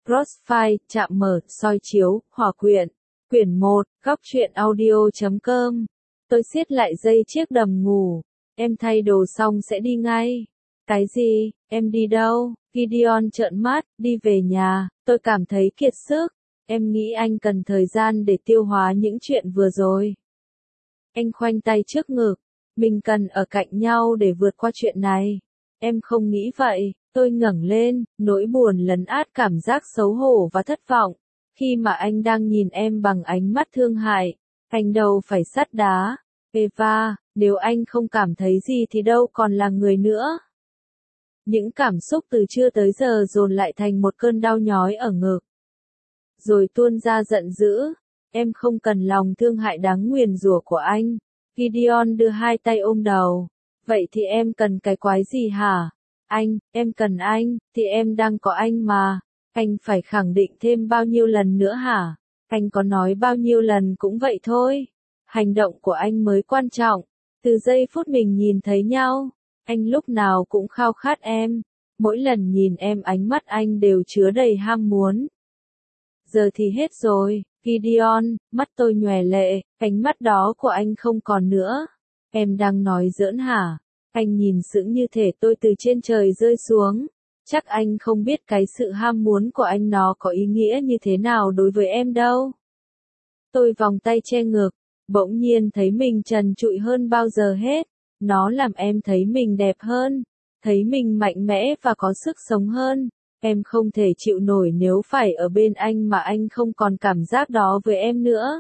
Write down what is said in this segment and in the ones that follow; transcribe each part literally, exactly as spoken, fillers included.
Crossfire, chạm mở, soi chiếu, hòa quyện. Quyển một, góc truyện audio chấm com. Tôi siết lại dây chiếc đầm ngủ. Em thay đồ xong sẽ đi ngay. Cái gì, em đi đâu? Gideon trợn mắt, đi về nhà, tôi cảm thấy kiệt sức. Em nghĩ anh cần thời gian để tiêu hóa những chuyện vừa rồi. Anh khoanh tay trước ngực. Mình cần ở cạnh nhau để vượt qua chuyện này. Em không nghĩ vậy. Tôi ngẩng lên, nỗi buồn lấn át cảm giác xấu hổ và thất vọng. Khi mà anh đang nhìn em bằng ánh mắt thương hại, anh đâu phải sắt đá. Eva, nếu anh không cảm thấy gì thì đâu còn là người nữa. Những cảm xúc từ trưa tới giờ dồn lại thành một cơn đau nhói ở ngực. Rồi tuôn ra giận dữ. Em không cần lòng thương hại đáng nguyền rủa của anh. Gideon đưa hai tay ôm đầu. Vậy thì em cần cái quái gì hả? Anh, em cần anh, thì em đang có anh mà. Anh phải khẳng định thêm bao nhiêu lần nữa hả? Anh có nói bao nhiêu lần cũng vậy thôi. Hành động của anh mới quan trọng. Từ giây phút mình nhìn thấy nhau, anh lúc nào cũng khao khát em. Mỗi lần nhìn em ánh mắt anh đều chứa đầy ham muốn. Giờ thì hết rồi, Gideon, mắt tôi nhòe lệ, ánh mắt đó của anh không còn nữa. Em đang nói giỡn hả? Anh nhìn sững như thể tôi từ trên trời rơi xuống. Chắc anh không biết cái sự ham muốn của anh nó có ý nghĩa như thế nào đối với em đâu. Tôi vòng tay che ngực, bỗng nhiên thấy mình trần trụi hơn bao giờ hết. Nó làm em thấy mình đẹp hơn, thấy mình mạnh mẽ và có sức sống hơn. Em không thể chịu nổi nếu phải ở bên anh mà anh không còn cảm giác đó với em nữa.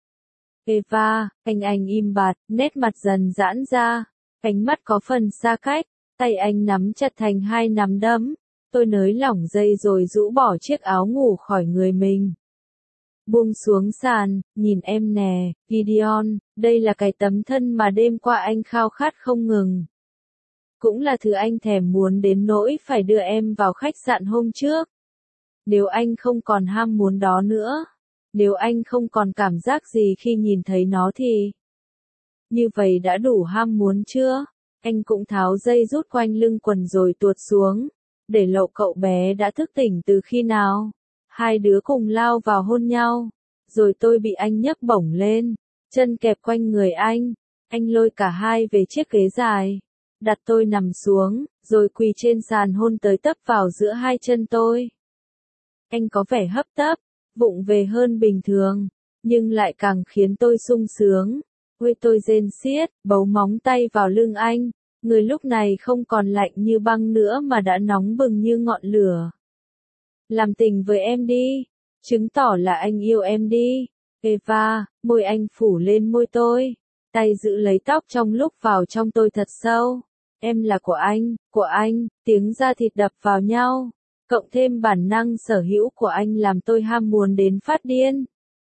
Eva, anh anh im bặt, nét mặt dần giãn ra. Ánh mắt có phần xa cách, tay anh nắm chặt thành hai nắm đấm. Tôi nới lỏng dây rồi rũ bỏ chiếc áo ngủ khỏi người mình. Buông xuống sàn, nhìn em nè, Gideon, đây là cái tấm thân mà đêm qua anh khao khát không ngừng. Cũng là thứ anh thèm muốn đến nỗi phải đưa em vào khách sạn hôm trước. Nếu anh không còn ham muốn đó nữa, nếu anh không còn cảm giác gì khi nhìn thấy nó thì... Như vậy đã đủ ham muốn chưa? Anh cũng tháo dây rút quanh lưng quần rồi tuột xuống, để lộ cậu bé đã thức tỉnh từ khi nào. Hai đứa cùng lao vào hôn nhau, rồi tôi bị anh nhấc bổng lên, chân kẹp quanh người anh. Anh lôi cả hai về chiếc ghế dài, đặt tôi nằm xuống, rồi quỳ trên sàn hôn tới tấp vào giữa hai chân tôi. Anh có vẻ hấp tấp, vụng về hơn bình thường, nhưng lại càng khiến tôi sung sướng. Ôi tôi rên xiết, bấu móng tay vào lưng anh, người lúc này không còn lạnh như băng nữa mà đã nóng bừng như ngọn lửa. Làm tình với em đi, chứng tỏ là anh yêu em đi. Eva, môi anh phủ lên môi tôi, tay giữ lấy tóc trong lúc vào trong tôi thật sâu. Em là của anh, của anh, tiếng da thịt đập vào nhau, cộng thêm bản năng sở hữu của anh làm tôi ham muốn đến phát điên.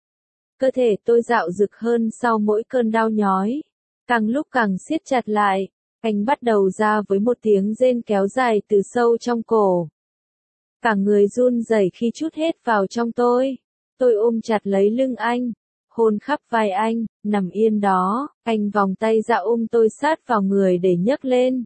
Cơ thể tôi dạo rực hơn sau mỗi cơn đau nhói, càng lúc càng siết chặt lại. Anh bắt đầu ra với một tiếng rên kéo dài từ sâu trong cổ. Cả người run rẩy khi trút hết vào trong tôi. Tôi ôm chặt lấy lưng anh, hôn khắp vai anh, nằm yên đó. Anh vòng tay ra ôm tôi sát vào người để nhấc lên.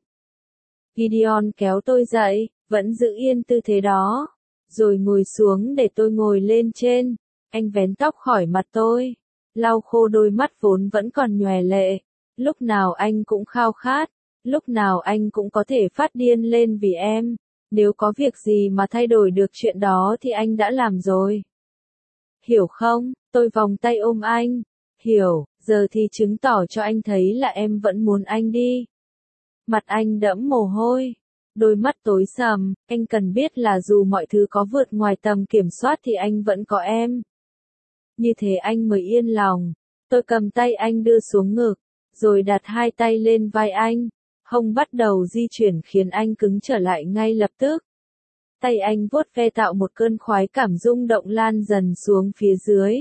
Gideon kéo tôi dậy, vẫn giữ yên tư thế đó, rồi ngồi xuống để tôi ngồi lên trên. Anh vén tóc khỏi mặt tôi, lau khô đôi mắt vốn vẫn còn nhòe lệ. Lúc nào anh cũng khao khát, lúc nào anh cũng có thể phát điên lên vì em. Nếu có việc gì mà thay đổi được chuyện đó thì anh đã làm rồi. Hiểu không? Tôi vòng tay ôm anh. Hiểu, giờ thì chứng tỏ cho anh thấy là em vẫn muốn anh đi. Mặt anh đẫm mồ hôi, đôi mắt tối sầm. Anh cần biết là dù mọi thứ có vượt ngoài tầm kiểm soát thì anh vẫn có em. Như thế anh mới yên lòng. Tôi cầm tay anh đưa xuống ngực, rồi đặt hai tay lên vai anh. Hông bắt đầu di chuyển khiến anh cứng trở lại ngay lập tức. Tay anh vuốt ve tạo một cơn khoái cảm rung động lan dần xuống phía dưới.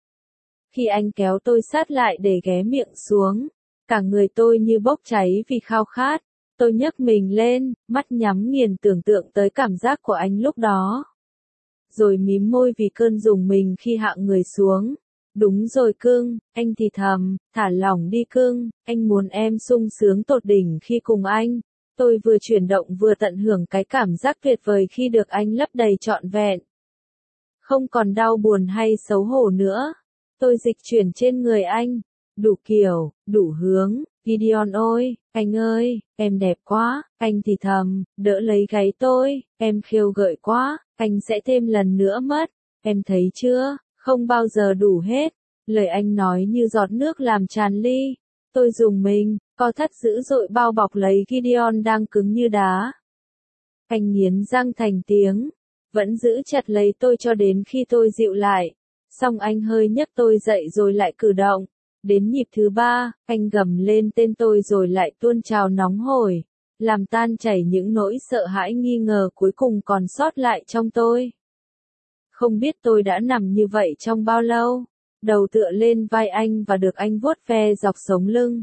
Khi anh kéo tôi sát lại để ghé miệng xuống, cả người tôi như bốc cháy vì khao khát. Tôi nhấc mình lên, mắt nhắm nghiền tưởng tượng tới cảm giác của anh lúc đó. Rồi mím môi vì cơn rùng mình khi hạ người xuống. Đúng rồi cưng, anh thì thầm, thả lỏng đi cưng, anh muốn em sung sướng tột đỉnh khi cùng anh. Tôi vừa chuyển động vừa tận hưởng cái cảm giác tuyệt vời khi được anh lấp đầy trọn vẹn. Không còn đau buồn hay xấu hổ nữa. Tôi dịch chuyển trên người anh. Đủ kiểu, đủ hướng. Gideon ơi, anh ơi, em đẹp quá. Anh thì thầm, đỡ lấy gáy tôi. Em khêu gợi quá, anh sẽ thêm lần nữa mất. Em thấy chưa, không bao giờ đủ hết. Lời anh nói như giọt nước làm tràn ly. Tôi dùng mình, co thắt dữ dội bao bọc lấy Gideon đang cứng như đá. Anh nghiến răng thành tiếng, vẫn giữ chặt lấy tôi cho đến khi tôi dịu lại. Xong anh hơi nhấc tôi dậy rồi lại cử động. Đến nhịp thứ ba, anh gầm lên tên tôi rồi lại tuôn trào nóng hổi, làm tan chảy những nỗi sợ hãi nghi ngờ cuối cùng còn sót lại trong tôi. Không biết tôi đã nằm như vậy trong bao lâu, đầu tựa lên vai anh và được anh vuốt ve dọc sống lưng.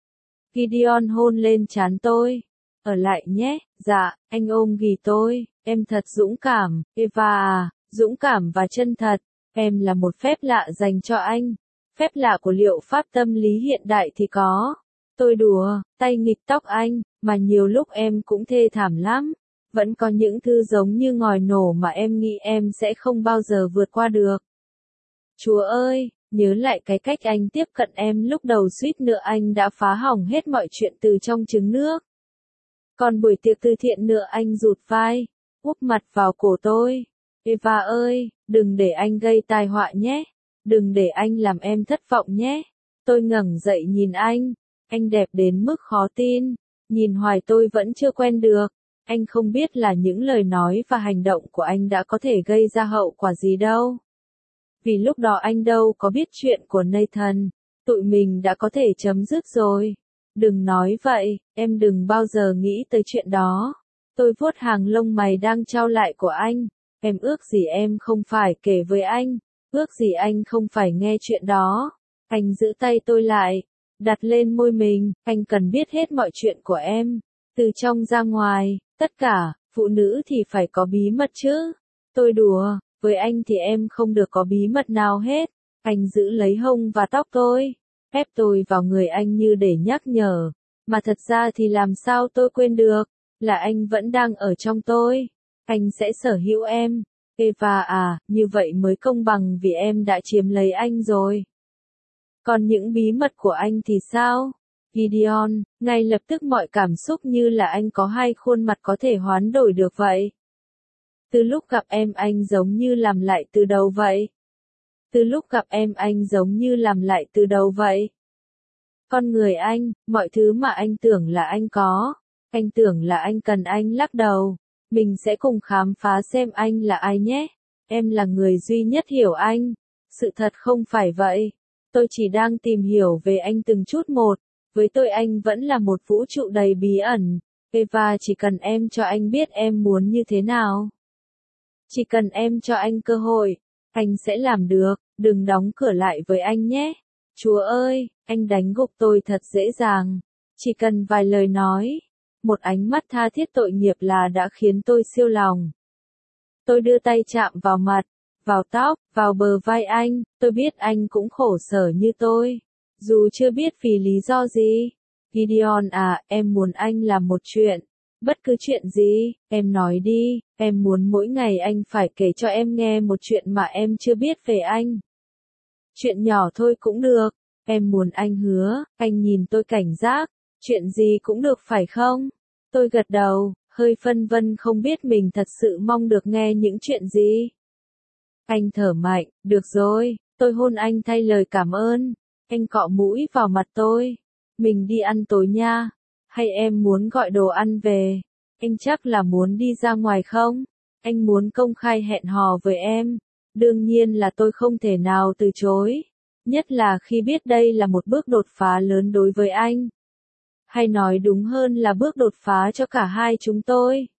Gideon hôn lên trán tôi. Ở lại nhé, dạ, anh ôm ghì tôi, em thật dũng cảm, Eva à, dũng cảm và chân thật, em là một phép lạ dành cho anh. Phép lạ của liệu pháp tâm lý hiện đại thì có. Tôi đùa, tay nghịch tóc anh, mà nhiều lúc em cũng thê thảm lắm. Vẫn có những thứ giống như ngòi nổ mà em nghĩ em sẽ không bao giờ vượt qua được. Chúa ơi, nhớ lại cái cách anh tiếp cận em lúc đầu suýt nữa anh đã phá hỏng hết mọi chuyện từ trong trứng nước. Còn buổi tiệc từ thiện nữa anh rụt vai, úp mặt vào cổ tôi. Eva ơi, đừng để anh gây tai họa nhé. Đừng để anh làm em thất vọng nhé. Tôi ngẩng dậy nhìn anh. Anh đẹp đến mức khó tin. Nhìn hoài tôi vẫn chưa quen được. Anh không biết là những lời nói và hành động của anh đã có thể gây ra hậu quả gì đâu. Vì lúc đó anh đâu có biết chuyện của Nathan. Tụi mình đã có thể chấm dứt rồi. Đừng nói vậy, em đừng bao giờ nghĩ tới chuyện đó. Tôi vuốt hàng lông mày đang trao lại của anh. Em ước gì em không phải kể với anh. Ước gì anh không phải nghe chuyện đó. Anh giữ tay tôi lại, đặt lên môi mình, anh cần biết hết mọi chuyện của em. Từ trong ra ngoài, tất cả, phụ nữ thì phải có bí mật chứ. Tôi đùa, với anh thì em không được có bí mật nào hết. Anh giữ lấy hông và tóc tôi, ép tôi vào người anh như để nhắc nhở. Mà thật ra thì làm sao tôi quên được, là anh vẫn đang ở trong tôi. Anh sẽ sở hữu em. Eva à, như vậy mới công bằng vì em đã chiếm lấy anh rồi. Còn những bí mật của anh thì sao? Gideon, ngay lập tức mọi cảm xúc như là anh có hai khuôn mặt có thể hoán đổi được vậy. Từ lúc gặp em anh giống như làm lại từ đầu vậy. Từ lúc gặp em anh giống như làm lại từ đầu vậy. Con người anh, mọi thứ mà anh tưởng là anh có. Anh tưởng là anh cần anh lắc đầu. Mình sẽ cùng khám phá xem anh là ai nhé. Em là người duy nhất hiểu anh. Sự thật không phải vậy. Tôi chỉ đang tìm hiểu về anh từng chút một. Với tôi anh vẫn là một vũ trụ đầy bí ẩn. Eva chỉ cần em cho anh biết em muốn như thế nào. Chỉ cần em cho anh cơ hội, anh sẽ làm được. Đừng đóng cửa lại với anh nhé. Chúa ơi, anh đánh gục tôi thật dễ dàng. Chỉ cần vài lời nói. Một ánh mắt tha thiết tội nghiệp là đã khiến tôi siêu lòng. Tôi đưa tay chạm vào mặt, vào tóc, vào bờ vai anh, tôi biết anh cũng khổ sở như tôi. Dù chưa biết vì lý do gì. Gideon à, em muốn anh làm một chuyện. Bất cứ chuyện gì, em nói đi, em muốn mỗi ngày anh phải kể cho em nghe một chuyện mà em chưa biết về anh. Chuyện nhỏ thôi cũng được, em muốn anh hứa, anh nhìn tôi cảnh giác, chuyện gì cũng được phải không? Tôi gật đầu, hơi phân vân không biết mình thật sự mong được nghe những chuyện gì. Anh thở mạnh, được rồi, tôi hôn anh thay lời cảm ơn. Anh cọ mũi vào mặt tôi. Mình đi ăn tối nha. Hay em muốn gọi đồ ăn về? Anh chắc là muốn đi ra ngoài không? Anh muốn công khai hẹn hò với em. Đương nhiên là tôi không thể nào từ chối. Nhất là khi biết đây là một bước đột phá lớn đối với anh. Hay nói đúng hơn là bước đột phá cho cả hai chúng tôi.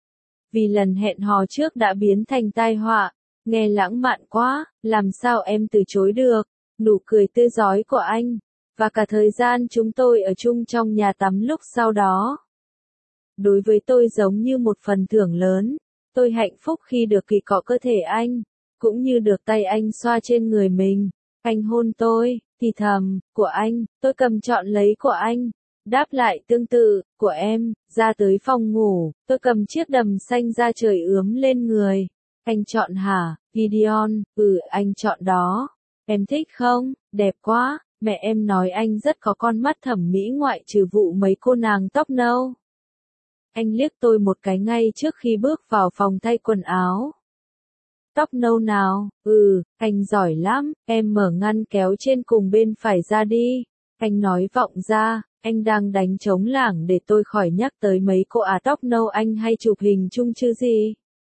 Vì lần hẹn hò trước đã biến thành tai họa. Nghe lãng mạn quá, làm sao em từ chối được? Nụ cười tươi rói của anh. Và cả thời gian chúng tôi ở chung trong nhà tắm lúc sau đó. Đối với tôi giống như một phần thưởng lớn. Tôi hạnh phúc khi được kỳ cọ cơ thể anh. Cũng như được tay anh xoa trên người mình. Anh hôn tôi, thì thầm, của anh, tôi cầm trọn lấy của anh. Đáp lại tương tự, của em, ra tới phòng ngủ, tôi cầm chiếc đầm xanh da trời ướm lên người. Anh chọn hả? Gideon, ừ anh chọn đó. Em thích không? Đẹp quá, mẹ em nói anh rất có con mắt thẩm mỹ ngoại trừ vụ mấy cô nàng tóc nâu. Anh liếc tôi một cái ngay trước khi bước vào phòng thay quần áo. Tóc nâu nào? Ừ, anh giỏi lắm, em mở ngăn kéo trên cùng bên phải ra đi. Anh nói vọng ra, anh đang đánh trống lảng để tôi khỏi nhắc tới mấy cô ả tóc nâu anh hay chụp hình chung chứ gì.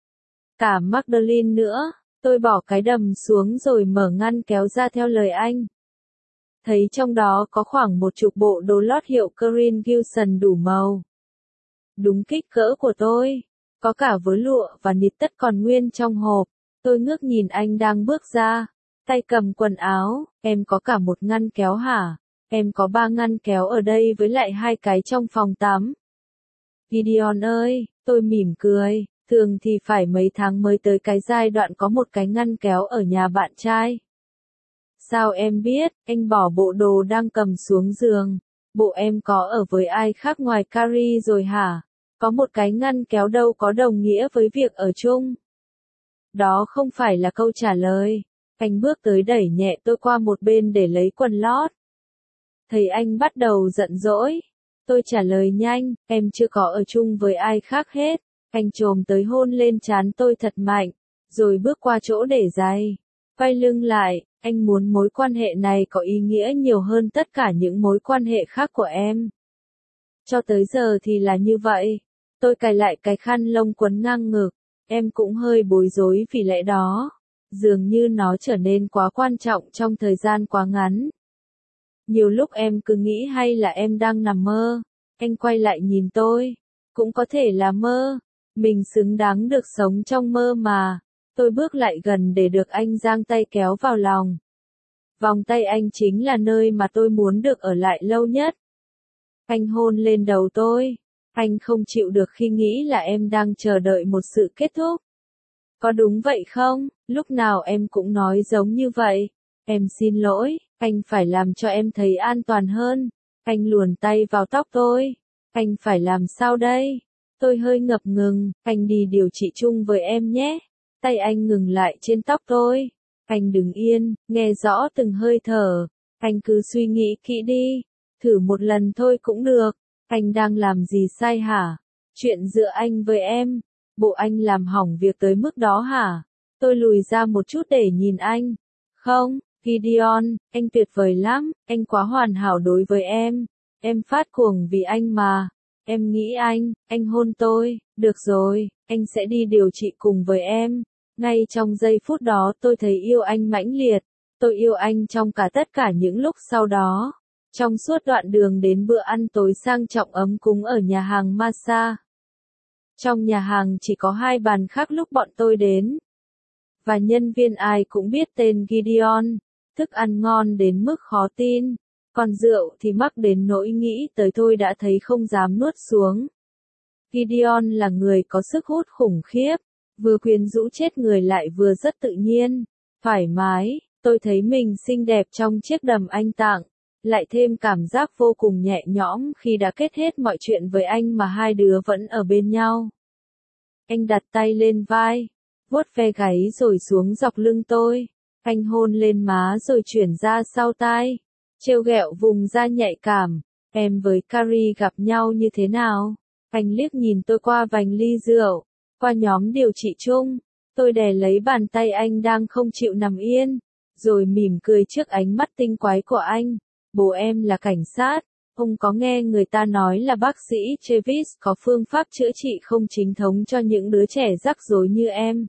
Cả Magdalene nữa, tôi bỏ cái đầm xuống rồi mở ngăn kéo ra theo lời anh. Thấy trong đó có khoảng một chục bộ đồ lót hiệu Corinne Gilson đủ màu. Đúng kích cỡ của tôi, có cả vớ lụa và nịt tất còn nguyên trong hộp. Tôi ngước nhìn anh đang bước ra, tay cầm quần áo, em có cả một ngăn kéo hả? Em có ba ngăn kéo ở đây với lại hai cái trong phòng tắm. Gideon ơi, tôi mỉm cười, thường thì phải mấy tháng mới tới cái giai đoạn có một cái ngăn kéo ở nhà bạn trai. Sao em biết, anh bỏ bộ đồ đang cầm xuống giường. Bộ em có ở với ai khác ngoài Carrie rồi hả? Có một cái ngăn kéo đâu có đồng nghĩa với việc ở chung. Đó không phải là câu trả lời. Anh bước tới đẩy nhẹ tôi qua một bên để lấy quần lót. Thấy anh bắt đầu giận dỗi. Tôi trả lời nhanh, em chưa có ở chung với ai khác hết. Anh chồm tới hôn lên trán tôi thật mạnh, rồi bước qua chỗ để giày. Quay lưng lại, anh muốn mối quan hệ này có ý nghĩa nhiều hơn tất cả những mối quan hệ khác của em. Cho tới giờ thì là như vậy. Tôi cài lại cái khăn lông quấn ngang ngực. Em cũng hơi bối rối vì lẽ đó. Dường như nó trở nên quá quan trọng trong thời gian quá ngắn. Nhiều lúc em cứ nghĩ hay là em đang nằm mơ. Anh quay lại nhìn tôi. Cũng có thể là mơ. Mình xứng đáng được sống trong mơ mà. Tôi bước lại gần để được anh giang tay kéo vào lòng. Vòng tay anh chính là nơi mà tôi muốn được ở lại lâu nhất. Anh hôn lên đầu tôi. Anh không chịu được khi nghĩ là em đang chờ đợi một sự kết thúc. Có đúng vậy không? Lúc nào em cũng nói giống như vậy. Em xin lỗi, anh phải làm cho em thấy an toàn hơn. Anh luồn tay vào tóc tôi. Anh phải làm sao đây? Tôi hơi ngập ngừng, anh đi điều trị chung với em nhé. Tay anh ngừng lại trên tóc tôi. Anh đứng yên, nghe rõ từng hơi thở. Anh cứ suy nghĩ kỹ đi. Thử một lần thôi cũng được. Anh đang làm gì sai hả? Chuyện giữa anh với em. Bộ anh làm hỏng việc tới mức đó hả? Tôi lùi ra một chút để nhìn anh. Không, Gideon, anh tuyệt vời lắm. Anh quá hoàn hảo đối với em. Em phát cuồng vì anh mà. Em nghĩ anh, anh hôn tôi. Được rồi, anh sẽ đi điều trị cùng với em. Ngay trong giây phút đó tôi thấy yêu anh mãnh liệt. Tôi yêu anh trong cả tất cả những lúc sau đó. Trong suốt đoạn đường đến bữa ăn tối sang trọng ấm cúng ở nhà hàng Masa. Trong nhà hàng chỉ có hai bàn khác lúc bọn tôi đến. Và nhân viên ai cũng biết tên Gideon. Thức ăn ngon đến mức khó tin. Còn rượu thì mắc đến nỗi nghĩ tới thôi đã thấy không dám nuốt xuống. Gideon là người có sức hút khủng khiếp. Vừa quyến rũ chết người lại vừa rất tự nhiên. Thoải mái, tôi thấy mình xinh đẹp trong chiếc đầm anh tặng. Lại thêm cảm giác vô cùng nhẹ nhõm khi đã kết hết mọi chuyện với anh mà hai đứa vẫn ở bên nhau. Anh đặt tay lên vai, vuốt ve gáy rồi xuống dọc lưng tôi. Anh hôn lên má rồi chuyển ra sau tai. Trêu ghẹo vùng da nhạy cảm. Em với Carrie gặp nhau như thế nào? Anh liếc nhìn tôi qua vành ly rượu. Qua nhóm điều trị chung. Tôi đè lấy bàn tay anh đang không chịu nằm yên. Rồi mỉm cười trước ánh mắt tinh quái của anh. Bố em là cảnh sát. Ông có nghe người ta nói là bác sĩ Travis có phương pháp chữa trị không chính thống cho những đứa trẻ rắc rối như em.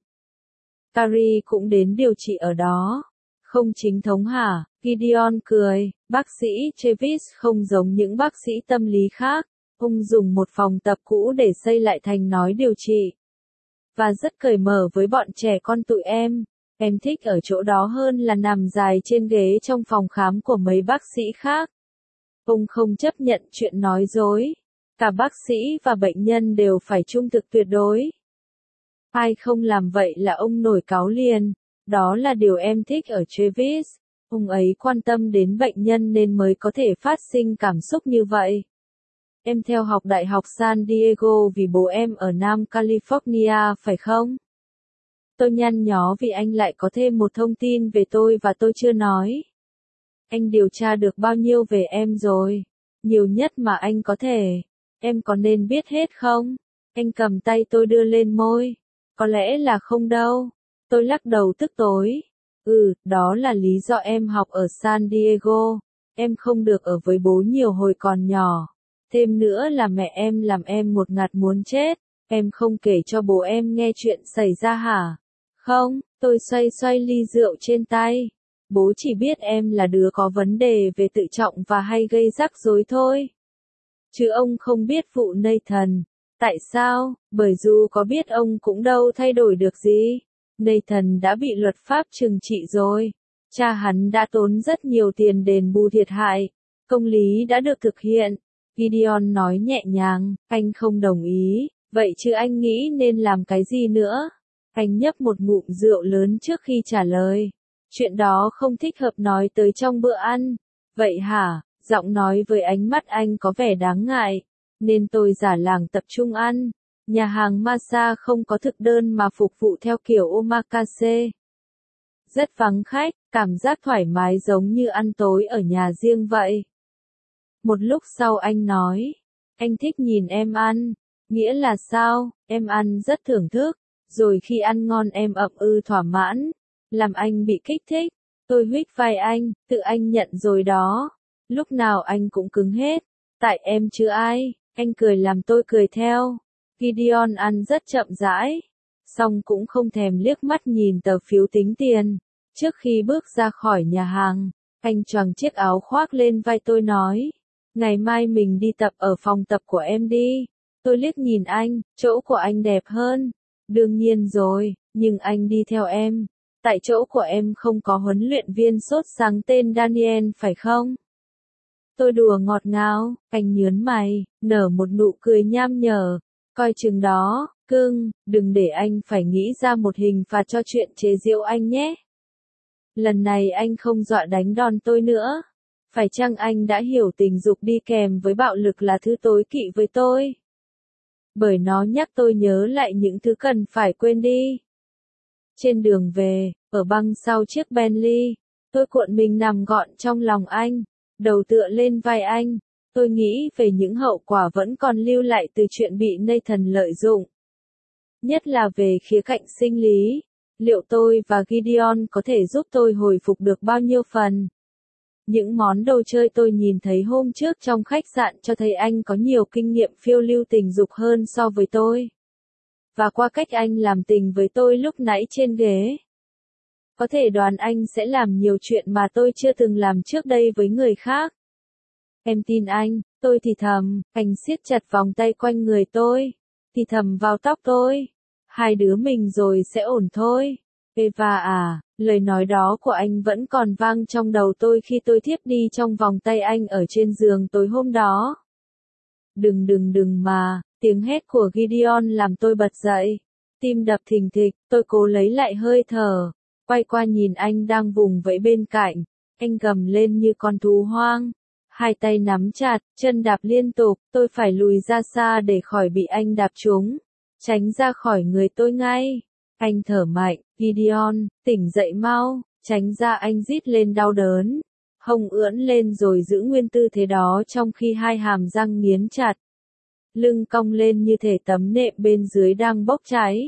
Carrie cũng đến điều trị ở đó. Không chính thống hả? Gideon cười. Bác sĩ Travis không giống những bác sĩ tâm lý khác. Ông dùng một phòng tập cũ để xây lại thành nói điều trị. Và rất cởi mở với bọn trẻ con tụi em. Em thích ở chỗ đó hơn là nằm dài trên ghế trong phòng khám của mấy bác sĩ khác. Ông không chấp nhận chuyện nói dối. Cả bác sĩ và bệnh nhân đều phải trung thực tuyệt đối. Ai không làm vậy là ông nổi cáu liền. Đó là điều em thích ở Travis. Ông ấy quan tâm đến bệnh nhân nên mới có thể phát sinh cảm xúc như vậy. Em theo học Đại học San Diego vì bố em ở Nam California phải không? Tôi nhăn nhó vì anh lại có thêm một thông tin về tôi và tôi chưa nói. Anh điều tra được bao nhiêu về em rồi? Nhiều nhất mà anh có thể. Em có nên biết hết không? Anh cầm tay tôi đưa lên môi. Có lẽ là không đâu. Tôi lắc đầu tức tối. Ừ, đó là lý do em học ở San Diego. Em không được ở với bố nhiều hồi còn nhỏ. Thêm nữa là mẹ em làm em một ngạt muốn chết. Em không kể cho bố em nghe chuyện xảy ra hả? Không, tôi xoay xoay ly rượu trên tay. Bố chỉ biết em là đứa có vấn đề về tự trọng và hay gây rắc rối thôi. Chứ ông không biết vụ Nathan. Tại sao? Bởi dù có biết ông cũng đâu thay đổi được gì. Nathan đã bị luật pháp trừng trị rồi. Cha hắn đã tốn rất nhiều tiền đền bù thiệt hại. Công lý đã được thực hiện. Gideon nói nhẹ nhàng, anh không đồng ý, vậy chứ anh nghĩ nên làm cái gì nữa? Anh nhấp một ngụm rượu lớn trước khi trả lời. Chuyện đó không thích hợp nói tới trong bữa ăn. Vậy hả? Giọng nói với ánh mắt anh có vẻ đáng ngại. Nên tôi giả làng tập trung ăn. Nhà hàng Masa không có thực đơn mà phục vụ theo kiểu omakase. Rất vắng khách, cảm giác thoải mái giống như ăn tối ở nhà riêng vậy. Một lúc sau anh nói, anh thích nhìn em ăn. Nghĩa là sao? Em ăn rất thưởng thức. Rồi khi ăn ngon em ậm ừ thỏa mãn. Làm anh bị kích thích. Tôi huých vai anh, tự anh nhận rồi đó. Lúc nào anh cũng cứng hết. Tại em chứ ai. Anh cười làm tôi cười theo. Gideon ăn rất chậm rãi. Xong cũng không thèm liếc mắt nhìn tờ phiếu tính tiền. Trước khi bước ra khỏi nhà hàng, anh choàng chiếc áo khoác lên vai tôi nói. Ngày mai mình đi tập ở phòng tập của em đi. Tôi liếc nhìn anh, chỗ của anh đẹp hơn. Đương nhiên rồi, nhưng anh đi theo em. Tại chỗ của em không có huấn luyện viên sốt sáng tên Daniel phải không? Tôi đùa ngọt ngào, anh nhớn mày, nở một nụ cười nham nhở. Coi chừng đó, cưng, đừng để anh phải nghĩ ra một hình phạt cho chuyện chế giễu anh nhé. Lần này anh không dọa đánh đòn tôi nữa. Phải chăng anh đã hiểu tình dục đi kèm với bạo lực là thứ tối kỵ với tôi? Bởi nó nhắc tôi nhớ lại những thứ cần phải quên đi. Trên đường về, ở băng sau chiếc Bentley, tôi cuộn mình nằm gọn trong lòng anh, đầu tựa lên vai anh. Tôi nghĩ về những hậu quả vẫn còn lưu lại từ chuyện bị Nathan lợi dụng. Nhất là về khía cạnh sinh lý. Liệu tôi và Gideon có thể giúp tôi hồi phục được bao nhiêu phần? Những món đồ chơi tôi nhìn thấy hôm trước trong khách sạn cho thấy anh có nhiều kinh nghiệm phiêu lưu tình dục hơn so với tôi. Và qua cách anh làm tình với tôi lúc nãy trên ghế, có thể đoán anh sẽ làm nhiều chuyện mà tôi chưa từng làm trước đây với người khác. Em tin anh, tôi thì thầm, anh siết chặt vòng tay quanh người tôi, thì thầm vào tóc tôi. Hai đứa mình rồi sẽ ổn thôi. Eva à, lời nói đó của anh vẫn còn vang trong đầu tôi khi tôi thiếp đi trong vòng tay anh ở trên giường tối hôm đó. Đừng đừng đừng mà, tiếng hét của Gideon làm tôi bật dậy. Tim đập thình thịch, tôi cố lấy lại hơi thở. Quay qua nhìn anh đang vùng vẫy bên cạnh. Anh gầm lên như con thú hoang. Hai tay nắm chặt, chân đạp liên tục, tôi phải lùi ra xa để khỏi bị anh đạp trúng. Tránh ra khỏi người tôi ngay. Anh thở mạnh, Gideon, tỉnh dậy mau, tránh ra anh rít lên đau đớn. Hông ưỡn lên rồi giữ nguyên tư thế đó trong khi hai hàm răng nghiến chặt. Lưng cong lên như thể tấm nệm bên dưới đang bốc cháy.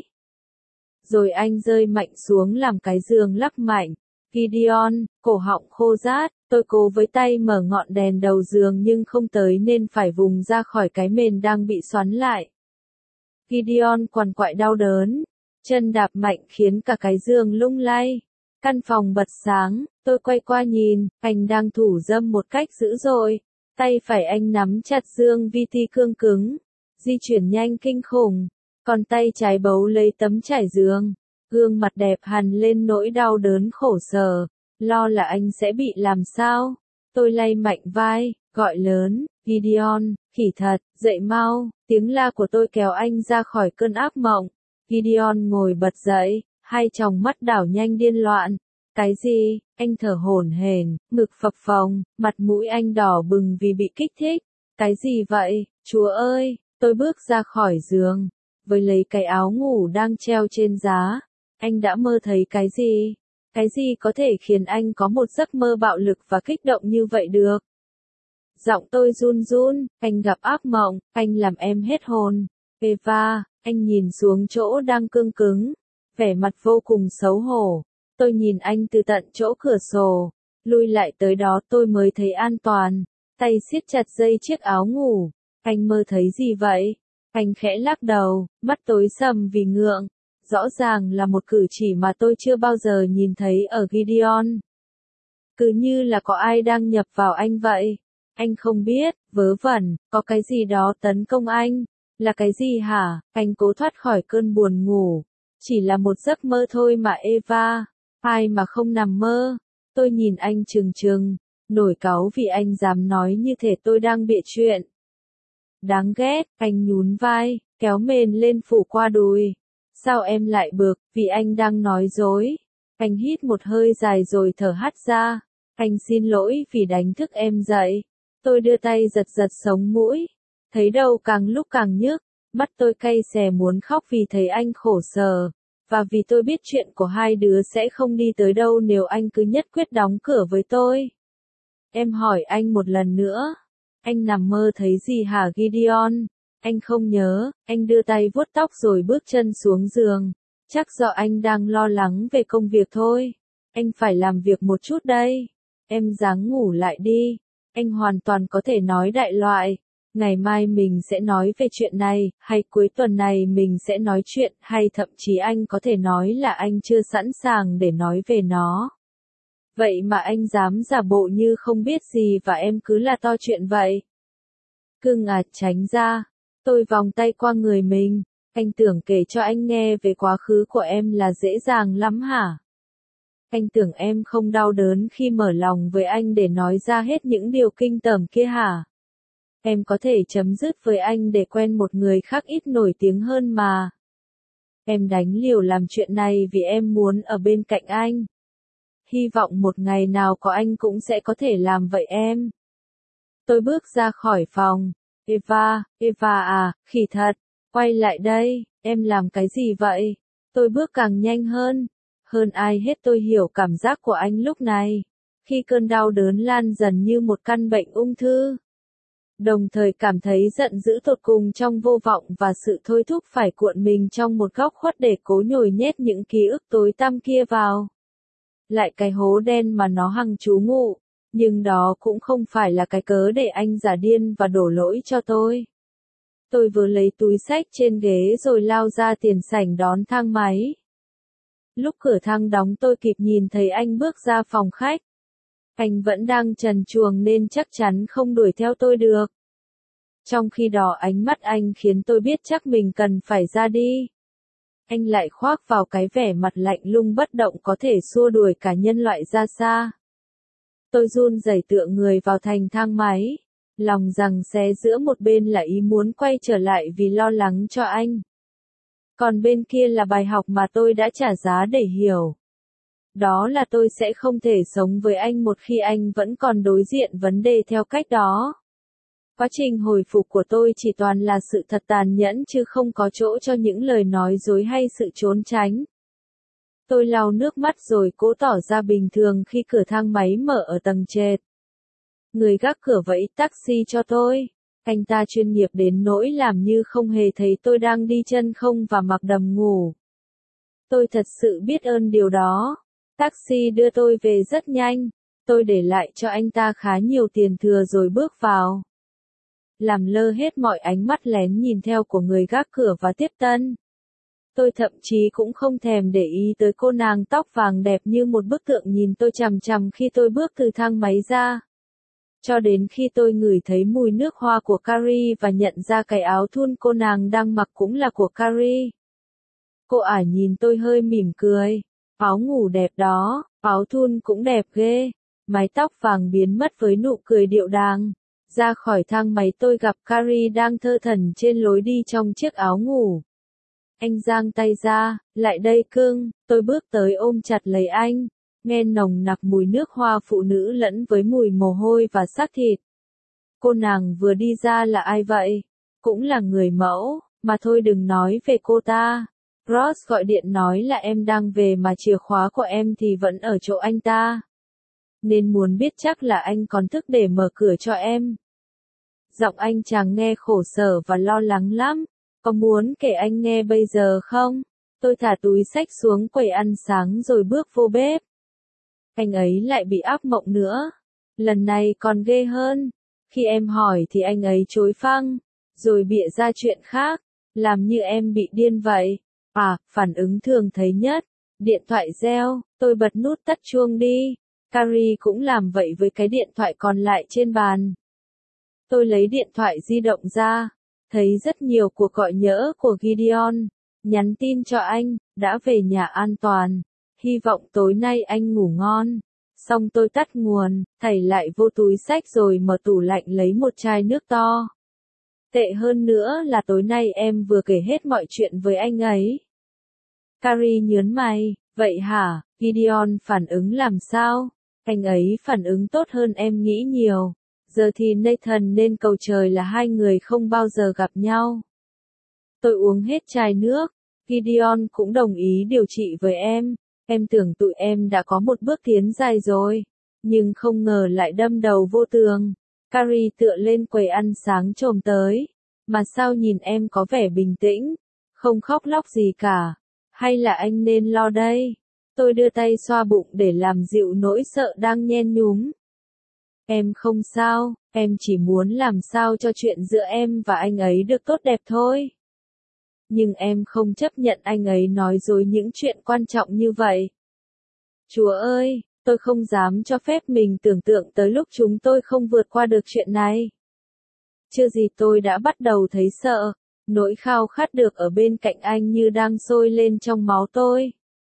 Rồi anh rơi mạnh xuống làm cái giường lắc mạnh. Gideon, cổ họng khô rát, tôi cố với tay mở ngọn đèn đầu giường nhưng không tới nên phải vùng ra khỏi cái mền đang bị xoắn lại. Gideon quằn quại đau đớn. Chân đạp mạnh khiến cả cái giường lung lay. Căn phòng bật sáng, tôi quay qua nhìn, anh đang thủ dâm một cách dữ dội. Tay phải anh nắm chặt dương vi ti cương cứng, di chuyển nhanh kinh khủng. Còn tay trái bấu lấy tấm trải giường. Gương mặt đẹp hằn lên nỗi đau đớn khổ sở. Lo là anh sẽ bị làm sao. Tôi lay mạnh vai, gọi lớn, Gideon, khỉ thật, dậy mau. Tiếng la của tôi kéo anh ra khỏi cơn ác mộng. Gideon ngồi bật dậy, hai tròng mắt đảo nhanh điên loạn. Cái gì? Anh thở hổn hển, ngực phập phồng, mặt mũi anh đỏ bừng vì bị kích thích. Cái gì vậy? Chúa ơi! Tôi bước ra khỏi giường, với lấy cái áo ngủ đang treo trên giá. Anh đã mơ thấy cái gì? Cái gì có thể khiến anh có một giấc mơ bạo lực và kích động như vậy được? Giọng tôi run run, anh gặp ác mộng, anh làm em hết hồn. Eva, anh nhìn xuống chỗ đang cương cứng, vẻ mặt vô cùng xấu hổ. Tôi nhìn anh từ tận chỗ cửa sổ, lui lại tới đó tôi mới thấy an toàn. Tay siết chặt dây chiếc áo ngủ. Anh mơ thấy gì vậy? Anh khẽ lắc đầu, mắt tối sầm vì ngượng. Rõ ràng là một cử chỉ mà tôi chưa bao giờ nhìn thấy ở Gideon. Cứ như là có ai đang nhập vào anh vậy. Anh không biết, vớ vẩn, có cái gì đó tấn công anh. Là cái gì hả? Anh cố thoát khỏi cơn buồn ngủ. Chỉ là một giấc mơ thôi mà Eva. Ai mà không nằm mơ. Tôi nhìn anh trừng trừng, nổi cáu vì anh dám nói như thể tôi đang bịa chuyện. Đáng ghét, anh nhún vai, kéo mền lên phủ qua đùi. Sao em lại bực, vì anh đang nói dối. Anh hít một hơi dài rồi thở hắt ra. Anh xin lỗi vì đánh thức em dậy. Tôi đưa tay giật giật sống mũi. Thấy đầu càng lúc càng nhức. Mắt tôi cay xè muốn khóc vì thấy anh khổ sở. Và vì tôi biết chuyện của hai đứa sẽ không đi tới đâu nếu anh cứ nhất quyết đóng cửa với tôi. Em hỏi anh một lần nữa. Anh nằm mơ thấy gì hả Gideon? Anh không nhớ, anh đưa tay vuốt tóc rồi bước chân xuống giường. Chắc do anh đang lo lắng về công việc thôi. Anh phải làm việc một chút đây. Em ráng ngủ lại đi. Anh hoàn toàn có thể nói đại loại. Ngày mai mình sẽ nói về chuyện này, hay cuối tuần này mình sẽ nói chuyện, hay thậm chí anh có thể nói là anh chưa sẵn sàng để nói về nó. Vậy mà anh dám giả bộ như không biết gì và em cứ là to chuyện vậy. Cưng à, tránh ra. Tôi vòng tay qua người mình. Anh tưởng kể cho anh nghe về quá khứ của em là dễ dàng lắm hả? Anh tưởng em không đau đớn khi mở lòng với anh để nói ra hết những điều kinh tởm kia hả? Em có thể chấm dứt với anh để quen một người khác ít nổi tiếng hơn mà. Em đánh liều làm chuyện này vì em muốn ở bên cạnh anh. Hy vọng một ngày nào có anh cũng sẽ có thể làm vậy em. Tôi bước ra khỏi phòng. Eva, Eva à, khỉ thật, quay lại đây, em làm cái gì vậy? Tôi bước càng nhanh hơn. Hơn ai hết tôi hiểu cảm giác của anh lúc này. Khi cơn đau đớn lan dần như một căn bệnh ung thư. Đồng thời cảm thấy giận dữ tột cùng trong vô vọng và sự thôi thúc phải cuộn mình trong một góc khuất để cố nhồi nhét những ký ức tối tăm kia vào. Lại cái hố đen mà nó hằng trú ngụ. Nhưng đó cũng không phải là cái cớ để anh giả điên và đổ lỗi cho tôi. Tôi vừa lấy túi xách trên ghế rồi lao ra tiền sảnh đón thang máy. Lúc cửa thang đóng tôi kịp nhìn thấy anh bước ra phòng khách. Anh vẫn đang trần truồng nên chắc chắn không đuổi theo tôi được. Trong khi đó ánh mắt anh khiến tôi biết chắc mình cần phải ra đi. Anh lại khoác vào cái vẻ mặt lạnh lùng bất động có thể xua đuổi cả nhân loại ra xa. Tôi run rẩy tựa người vào thành thang máy. Lòng rằng xé giữa một bên là ý muốn quay trở lại vì lo lắng cho anh. Còn bên kia là bài học mà tôi đã trả giá để hiểu. Đó là tôi sẽ không thể sống với anh một khi anh vẫn còn đối diện vấn đề theo cách đó. Quá trình hồi phục của tôi chỉ toàn là sự thật tàn nhẫn chứ không có chỗ cho những lời nói dối hay sự trốn tránh. Tôi lau nước mắt rồi cố tỏ ra bình thường khi cửa thang máy mở ở tầng trệt. Người gác cửa vẫy taxi cho tôi. Anh ta chuyên nghiệp đến nỗi làm như không hề thấy tôi đang đi chân không và mặc đầm ngủ. Tôi thật sự biết ơn điều đó. Taxi đưa tôi về rất nhanh. Tôi để lại cho anh ta khá nhiều tiền thừa rồi bước vào. Làm lơ hết mọi ánh mắt lén nhìn theo của người gác cửa và tiếp tân. Tôi thậm chí cũng không thèm để ý tới cô nàng tóc vàng đẹp như một bức tượng nhìn tôi chằm chằm khi tôi bước từ thang máy ra. Cho đến khi tôi ngửi thấy mùi nước hoa của Carrie và nhận ra cái áo thun cô nàng đang mặc cũng là của Carrie. Cô ả nhìn tôi hơi mỉm cười. Áo ngủ đẹp đó, áo thun cũng đẹp ghê. Mái tóc vàng biến mất với nụ cười điệu đàng. Ra khỏi thang máy tôi gặp Carrie đang thơ thẩn trên lối đi trong chiếc áo ngủ. Anh giang tay ra, lại đây cưng, tôi bước tới ôm chặt lấy anh, nghe nồng nặc mùi nước hoa phụ nữ lẫn với mùi mồ hôi và xác thịt. Cô nàng vừa đi ra là ai vậy? Cũng là người mẫu, mà thôi đừng nói về cô ta. Ross gọi điện nói là em đang về mà chìa khóa của em thì vẫn ở chỗ anh ta. Nên muốn biết chắc là anh còn thức để mở cửa cho em. Giọng anh chàng nghe khổ sở và lo lắng lắm. Có muốn kể anh nghe bây giờ không? Tôi thả túi xách xuống quầy ăn sáng rồi bước vô bếp. Anh ấy lại bị ác mộng nữa. Lần này còn ghê hơn. Khi em hỏi thì anh ấy chối phăng, rồi bịa ra chuyện khác, làm như em bị điên vậy. À, phản ứng thường thấy nhất. Điện thoại reo, tôi bật nút tắt chuông đi. Carrie cũng làm vậy với cái điện thoại còn lại trên bàn. Tôi lấy điện thoại di động ra, thấy rất nhiều cuộc gọi nhỡ của Gideon, nhắn tin cho anh, đã về nhà an toàn, hy vọng tối nay anh ngủ ngon. Xong tôi tắt nguồn, thảy lại vô túi xách rồi mở tủ lạnh lấy một chai nước to. Tệ hơn nữa là tối nay em vừa kể hết mọi chuyện với anh ấy. Carrie nhớn mày, vậy hả? Gideon phản ứng làm sao? Anh ấy phản ứng tốt hơn em nghĩ nhiều. Giờ thì Nathan nên cầu trời là hai người không bao giờ gặp nhau. Tôi uống hết chai nước. Gideon cũng đồng ý điều trị với em. Em tưởng tụi em đã có một bước tiến dài rồi. Nhưng không ngờ lại đâm đầu vô tường. Carrie tựa lên quầy ăn sáng chồm tới. Mà sao nhìn em có vẻ bình tĩnh, không khóc lóc gì cả. Hay là anh nên lo đây? Tôi đưa tay xoa bụng để làm dịu nỗi sợ đang nhen nhúm. Em không sao, em chỉ muốn làm sao cho chuyện giữa em và anh ấy được tốt đẹp thôi. Nhưng em không chấp nhận anh ấy nói dối những chuyện quan trọng như vậy. Chúa ơi, tôi không dám cho phép mình tưởng tượng tới lúc chúng tôi không vượt qua được chuyện này. Chưa gì tôi đã bắt đầu thấy sợ, nỗi khao khát được ở bên cạnh anh như đang sôi lên trong máu tôi.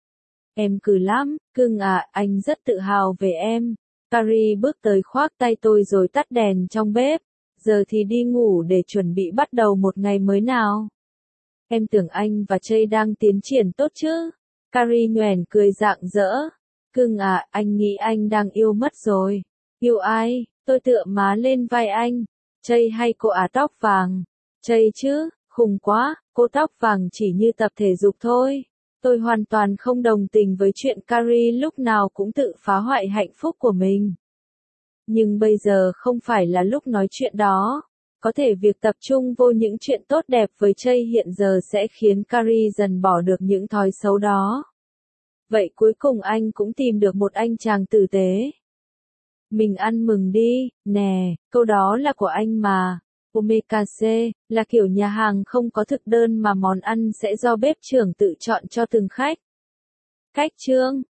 Em cứ lắm, cưng à, anh rất tự hào về em. Carrie bước tới khoác tay tôi rồi tắt đèn trong bếp. Giờ thì đi ngủ để chuẩn bị bắt đầu một ngày mới nào. Em tưởng anh và Jay đang tiến triển tốt chứ? Carrie nhoẻn cười rạng rỡ. Cưng à, anh nghĩ anh đang yêu mất rồi. Yêu ai? Tôi tựa má lên vai anh. Jay hay cô ả tóc vàng? Jay chứ, khùng quá, cô tóc vàng chỉ như tập thể dục thôi. Tôi hoàn toàn không đồng tình với chuyện Carrie lúc nào cũng tự phá hoại hạnh phúc của mình. Nhưng bây giờ không phải là lúc nói chuyện đó. Có thể việc tập trung vô những chuyện tốt đẹp với Jay hiện giờ sẽ khiến Carrie dần bỏ được những thói xấu đó. Vậy cuối cùng anh cũng tìm được một anh chàng tử tế. Mình ăn mừng đi, nè, câu đó là của anh mà. Omakase là kiểu nhà hàng không có thực đơn mà món ăn sẽ do bếp trưởng tự chọn cho từng khách. Cách chương